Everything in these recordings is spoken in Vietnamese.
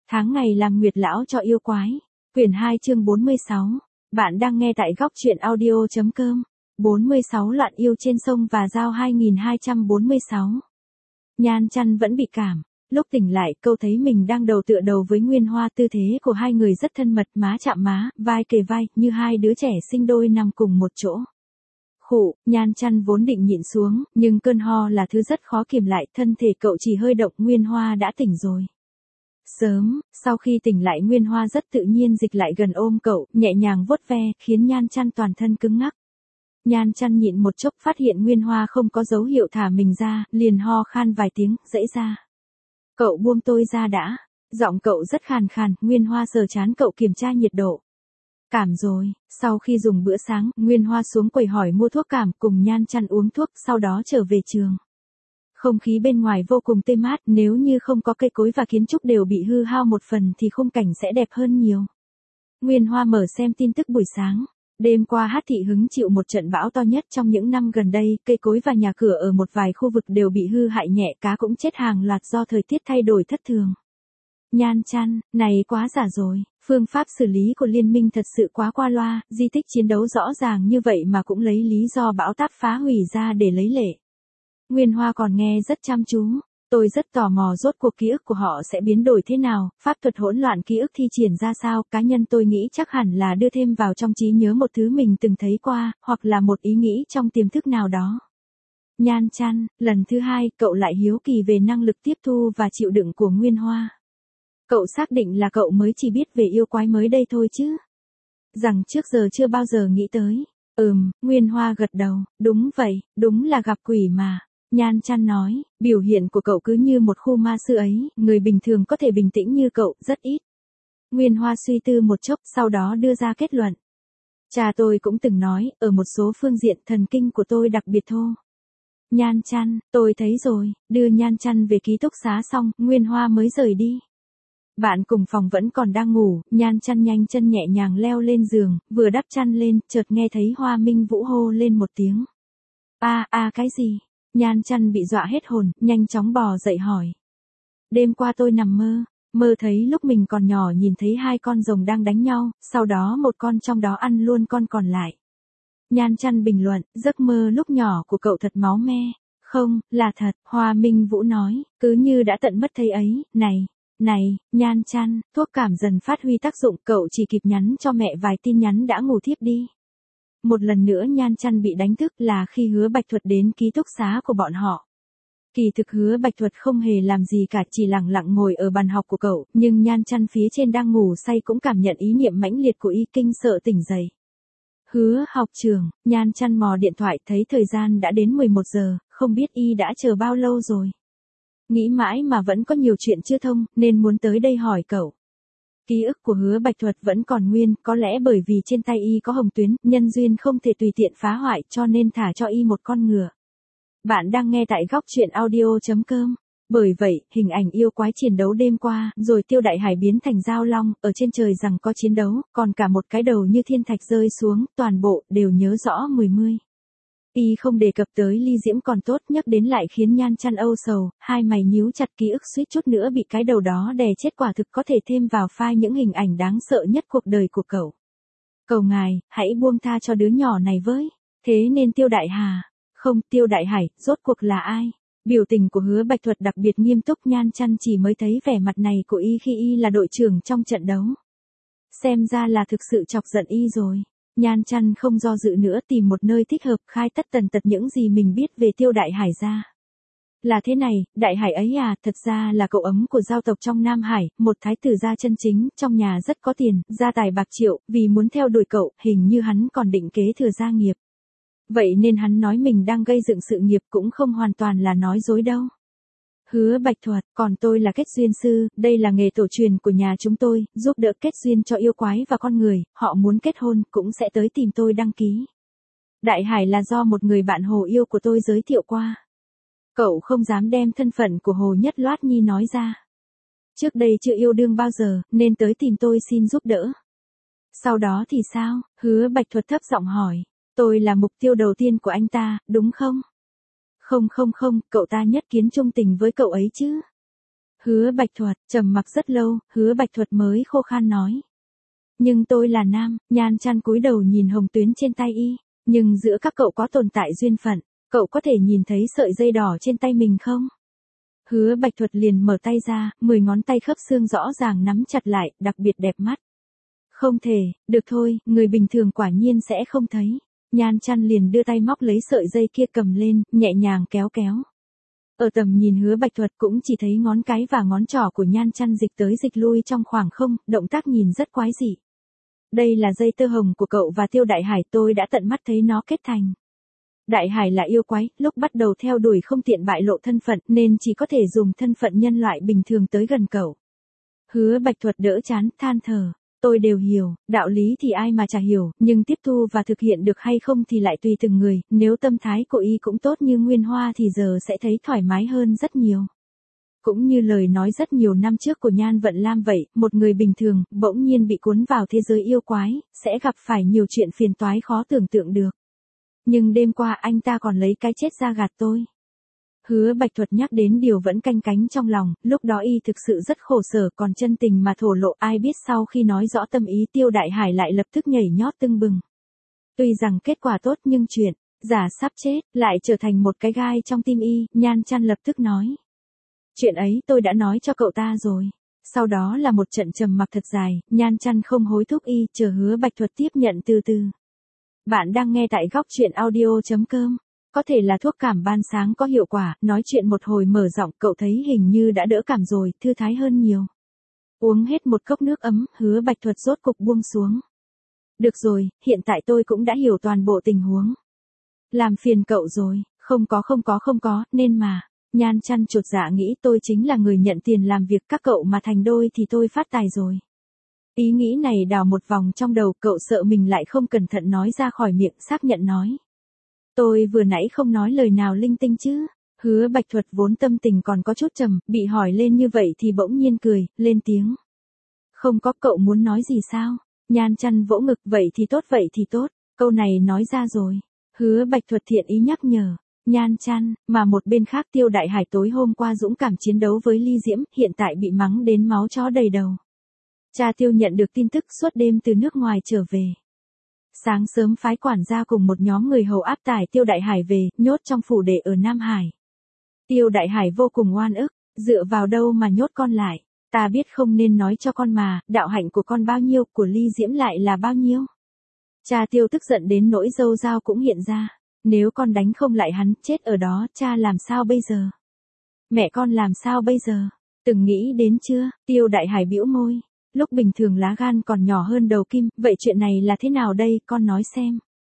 Tháng ngày làm nguyệt lão cho yêu quái. Quyển 2 chương 46. Bạn đang nghe tại góc truyện audio.com. 46 Loạn yêu trên sông và giao 2246. Nhan Chăn vẫn bị cảm. Lúc tỉnh lại, câu thấy mình đang đầu tựa đầu với Nguyên Hoa, tư thế của hai người rất thân mật, má chạm má, vai kề vai, như hai đứa trẻ sinh đôi nằm cùng một chỗ. Khụ, Nhan Chăn vốn định nhịn xuống, nhưng cơn ho là thứ rất khó kiềm lại, thân thể cậu chỉ hơi động, Nguyên Hoa đã tỉnh rồi. Sớm, sau khi tỉnh lại Nguyên Hoa rất tự nhiên dịch lại gần ôm cậu, nhẹ nhàng vuốt ve, khiến Nhan Chăn toàn thân cứng ngắc. Nhan Chăn nhịn một chốc phát hiện Nguyên Hoa không có dấu hiệu thả mình ra, liền ho khan vài tiếng, dãy ra. Cậu buông tôi ra đã. Giọng cậu rất khàn khàn, Nguyên Hoa sờ trán cậu kiểm tra nhiệt độ. Cảm rồi. Sau khi dùng bữa sáng, Nguyên Hoa xuống quầy hỏi mua thuốc cảm, cùng Nhan Chăn uống thuốc, sau đó trở về trường. Không khí bên ngoài vô cùng tê mát, nếu như không có cây cối và kiến trúc đều bị hư hao một phần thì khung cảnh sẽ đẹp hơn nhiều. Nguyên Hoa mở xem tin tức buổi sáng. Đêm qua Hát Thị hứng chịu một trận bão to nhất trong những năm gần đây, cây cối và nhà cửa ở một vài khu vực đều bị hư hại nhẹ, cá cũng chết hàng loạt do thời tiết thay đổi thất thường. Nhan Chăn, này quá giả rồi, phương pháp xử lý của liên minh thật sự quá qua loa, di tích chiến đấu rõ ràng như vậy mà cũng lấy lý do bão táp phá hủy ra để lấy lệ. Nguyên Hoa còn nghe rất chăm chú. Tôi rất tò mò rốt cuộc ký ức của họ sẽ biến đổi thế nào, pháp thuật hỗn loạn ký ức thi triển ra sao, cá nhân tôi nghĩ chắc hẳn là đưa thêm vào trong trí nhớ một thứ mình từng thấy qua, hoặc là một ý nghĩ trong tiềm thức nào đó. Nhan Chăn, lần thứ hai, cậu lại hiếu kỳ về năng lực tiếp thu và chịu đựng của Nguyên Hoa. Cậu xác định là cậu mới chỉ biết về yêu quái mới đây thôi chứ? Rằng trước giờ chưa bao giờ nghĩ tới. Nguyên Hoa gật đầu, đúng vậy, đúng là gặp quỷ mà. Nhan Chăn nói, biểu hiện của cậu cứ như một khu ma sư ấy, người bình thường có thể bình tĩnh như cậu, rất ít. Nguyên Hoa suy tư một chốc, sau đó đưa ra kết luận. Cha tôi cũng từng nói, ở một số phương diện thần kinh của tôi đặc biệt thô. Nhan Chăn, tôi thấy rồi, đưa Nhan Chăn về ký túc xá xong, Nguyên Hoa mới rời đi. Bạn cùng phòng vẫn còn đang ngủ, Nhan Chăn nhanh chân nhẹ nhàng leo lên giường, vừa đắp chăn lên, chợt nghe thấy Hoa Minh Vũ hô lên một tiếng. Cái gì? Nhan Chăn bị dọa hết hồn, nhanh chóng bò dậy hỏi. Đêm qua tôi nằm mơ thấy lúc mình còn nhỏ nhìn thấy hai con rồng đang đánh nhau, sau đó một con trong đó ăn luôn con còn lại. Nhan Chăn bình luận, giấc mơ lúc nhỏ của cậu thật máu me. Không, là thật, Hoa Minh Vũ nói, cứ như đã tận mất thấy ấy, này, Nhan Chăn, thuốc cảm dần phát huy tác dụng, cậu chỉ kịp nhắn cho mẹ vài tin nhắn đã ngủ thiếp đi. Một lần nữa Nhan Chăn bị đánh thức là khi Hứa Bạch Thuật đến ký túc xá của bọn họ. Kỳ thực Hứa Bạch Thuật không hề làm gì cả, chỉ lặng lặng ngồi ở bàn học của cậu, nhưng Nhan Chăn phía trên đang ngủ say cũng cảm nhận ý niệm mãnh liệt của y, kinh sợ tỉnh dậy. Hứa học trưởng, Nhan Chăn mò điện thoại thấy thời gian đã đến 11 giờ, không biết y đã chờ bao lâu rồi. Nghĩ mãi mà vẫn có nhiều chuyện chưa thông, nên muốn tới đây hỏi cậu. Ký ức của Hứa Bạch Thuật vẫn còn nguyên, có lẽ bởi vì trên tay y có hồng tuyến, nhân duyên không thể tùy tiện phá hoại cho nên thả cho y một con ngựa. Bạn đang nghe tại góc truyện audio.com. Bởi vậy, hình ảnh yêu quái chiến đấu đêm qua, rồi Tiêu Đại Hải biến thành Giao Long, ở trên trời rằng có chiến đấu, còn cả một cái đầu như thiên thạch rơi xuống, toàn bộ, đều nhớ rõ mười. Y không đề cập tới Ly Diễm còn tốt, nhắc đến lại khiến Nhan Chăn âu sầu, hai mày nhíu chặt, ký ức suýt chút nữa bị cái đầu đó đè chết, quả thực có thể thêm vào file những hình ảnh đáng sợ nhất cuộc đời của cậu. Cầu ngài, hãy buông tha cho đứa nhỏ này với. Thế nên Tiêu Đại Hà. Không, Tiêu Đại Hải, rốt cuộc là ai? Biểu tình của Hứa Bạch Thuật đặc biệt nghiêm túc, Nhan Chăn chỉ mới thấy vẻ mặt này của y khi y là đội trưởng trong trận đấu. Xem ra là thực sự chọc giận y rồi. Nhan Chăn không do dự nữa, tìm một nơi thích hợp, khai tất tần tật những gì mình biết về Tiêu Đại Hải ra. Là thế này, Đại Hải ấy à, thật ra là cậu ấm của giao tộc trong Nam Hải, một thái tử gia chân chính, trong nhà rất có tiền, gia tài bạc triệu, vì muốn theo đuổi cậu, hình như hắn còn định kế thừa gia nghiệp. Vậy nên hắn nói mình đang gây dựng sự nghiệp cũng không hoàn toàn là nói dối đâu. Hứa Bạch Thuật, còn tôi là kết duyên sư, đây là nghề tổ truyền của nhà chúng tôi, giúp đỡ kết duyên cho yêu quái và con người, họ muốn kết hôn, cũng sẽ tới tìm tôi đăng ký. Đại Hải là do một người bạn Hồ yêu của tôi giới thiệu qua. Cậu không dám đem thân phận của Hồ Nhất Loát Nhi nói ra. Trước đây chưa yêu đương bao giờ, nên tới tìm tôi xin giúp đỡ. Sau đó thì sao? Hứa Bạch Thuật thấp giọng hỏi. Tôi là mục tiêu đầu tiên của anh ta, đúng không? Không, cậu ta nhất kiến trung tình với cậu ấy chứ. Hứa Bạch Thuật, trầm mặc rất lâu, Hứa Bạch Thuật mới khô khan nói. Nhưng tôi là nam, Nhan Chăn cúi đầu nhìn hồng tuyến trên tay y, nhưng giữa các cậu có tồn tại duyên phận, cậu có thể nhìn thấy sợi dây đỏ trên tay mình không? Hứa Bạch Thuật liền mở tay ra, 10 ngón tay khớp xương rõ ràng nắm chặt lại, đặc biệt đẹp mắt. Không thể, được thôi, người bình thường quả nhiên sẽ không thấy. Nhan Chăn liền đưa tay móc lấy sợi dây kia cầm lên, nhẹ nhàng kéo kéo. Ở tầm nhìn Hứa Bạch Thuật cũng chỉ thấy ngón cái và ngón trỏ của Nhan Chăn dịch tới dịch lui trong khoảng không, động tác nhìn rất quái dị. Đây là dây tơ hồng của cậu và Tiêu Đại Hải, tôi đã tận mắt thấy nó kết thành. Đại Hải là yêu quái, lúc bắt đầu theo đuổi không tiện bại lộ thân phận nên chỉ có thể dùng thân phận nhân loại bình thường tới gần cậu. Hứa Bạch Thuật đỡ chán, than thở. Tôi đều hiểu, đạo lý thì ai mà chả hiểu, nhưng tiếp thu và thực hiện được hay không thì lại tùy từng người, nếu tâm thái của y cũng tốt như Nguyên Hoa thì giờ sẽ thấy thoải mái hơn rất nhiều. Cũng như lời nói rất nhiều năm trước của Nhan Vận Lam vậy, một người bình thường, bỗng nhiên bị cuốn vào thế giới yêu quái, sẽ gặp phải nhiều chuyện phiền toái khó tưởng tượng được. Nhưng đêm qua anh ta còn lấy cái chết ra gạt tôi. Hứa Bạch Thuật nhắc đến điều vẫn canh cánh trong lòng, lúc đó y thực sự rất khổ sở, còn chân tình mà thổ lộ, ai biết sau khi nói rõ tâm ý Tiêu Đại Hải lại lập tức nhảy nhót tưng bừng. Tuy rằng kết quả tốt nhưng chuyện giả sắp chết lại trở thành một cái gai trong tim y, Nhan Chăn lập tức nói. Chuyện ấy tôi đã nói cho cậu ta rồi. Sau đó là một trận trầm mặc thật dài, Nhan Chăn không hối thúc y, chờ Hứa Bạch Thuật tiếp nhận từ từ. Bạn đang nghe tại góc truyện audio.com. Có thể là thuốc cảm ban sáng có hiệu quả, nói chuyện một hồi mở giọng, cậu thấy hình như đã đỡ cảm rồi, thư thái hơn nhiều. Uống hết một cốc nước ấm, Hứa Bạch Thuật rốt cục buông xuống. Được rồi, hiện tại tôi cũng đã hiểu toàn bộ tình huống. Làm phiền cậu rồi, không có, nên mà. Nhan Chăn chột dạ nghĩ tôi chính là người nhận tiền làm việc các cậu mà thành đôi thì tôi phát tài rồi. Ý nghĩ này đào một vòng trong đầu, cậu sợ mình lại không cẩn thận nói ra khỏi miệng, xác nhận nói. Tôi vừa nãy không nói lời nào linh tinh chứ. Hứa Bạch Thuật vốn tâm tình còn có chút trầm, bị hỏi lên như vậy thì bỗng nhiên cười, lên tiếng. Không có, cậu muốn nói gì sao? Nhan Chăn vỗ ngực, vậy thì tốt, câu này nói ra rồi. Hứa Bạch Thuật thiện ý nhắc nhở. Nhan Chăn, mà một bên khác Tiêu Đại Hải tối hôm qua dũng cảm chiến đấu với Ly Diễm, hiện tại bị mắng đến máu chó đầy đầu. Cha Tiêu nhận được tin tức suốt đêm từ nước ngoài trở về. Sáng sớm phái quản gia cùng một nhóm người hầu áp tải Tiêu Đại Hải về, nhốt trong phủ để ở Nam Hải. Tiêu Đại Hải vô cùng oan ức, dựa vào đâu mà nhốt con lại, ta biết không nên nói cho con mà, đạo hạnh của con bao nhiêu, của Ly Diễm lại là bao nhiêu. Cha Tiêu tức giận đến nỗi râu dao cũng hiện ra, nếu con đánh không lại hắn, chết ở đó, cha làm sao bây giờ? Mẹ con làm sao bây giờ? Từng nghĩ đến chưa? Tiêu Đại Hải bĩu môi. Lúc bình thường lá gan còn nhỏ hơn đầu kim, vậy chuyện này là thế nào đây, con nói xem.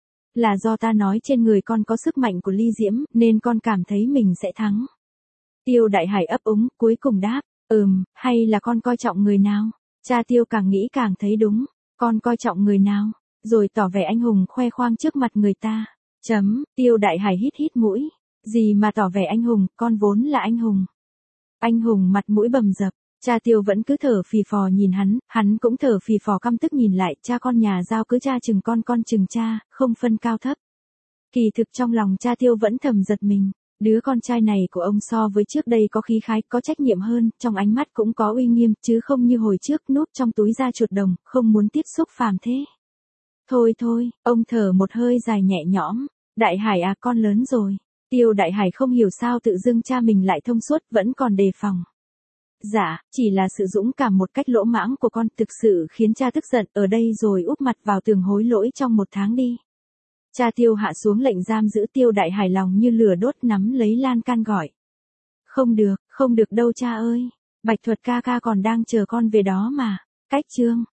Là do ta nói trên người con có sức mạnh của Ly Diễm, nên con cảm thấy mình sẽ thắng. Tiêu Đại Hải ấp úng, cuối cùng đáp, hay là con coi trọng người nào? Cha Tiêu càng nghĩ càng thấy đúng, con coi trọng người nào? Rồi tỏ vẻ anh hùng khoe khoang trước mặt người ta. Tiêu Đại Hải hít hít mũi. Gì mà tỏ vẻ anh hùng, con vốn là anh hùng. Anh hùng mặt mũi bầm dập. Cha Tiêu vẫn cứ thở phì phò nhìn hắn cũng thở phì phò căm tức nhìn lại, cha con nhà giao cứ cha chừng con chừng cha, không phân cao thấp. Kỳ thực trong lòng cha Tiêu vẫn thầm giật mình, đứa con trai này của ông so với trước đây có khí khái, có trách nhiệm hơn, trong ánh mắt cũng có uy nghiêm, chứ không như hồi trước núp trong túi da chuột đồng, không muốn tiếp xúc phàm thế. Thôi, ông thở một hơi dài nhẹ nhõm, Đại Hải à, con lớn rồi. Tiêu Đại Hải không hiểu sao tự dưng cha mình lại thông suốt, vẫn còn đề phòng. Dạ, chỉ là sự dũng cảm một cách lỗ mãng của con thực sự khiến cha tức giận, ở đây rồi úp mặt vào tường hối lỗi trong 1 tháng đi. Cha Tiêu hạ xuống lệnh giam giữ. Tiêu Đại Hải lòng như lửa đốt nắm lấy lan can gọi. Không được đâu cha ơi. Bạch Thuật ca ca còn đang chờ con về đó mà. Cách chương.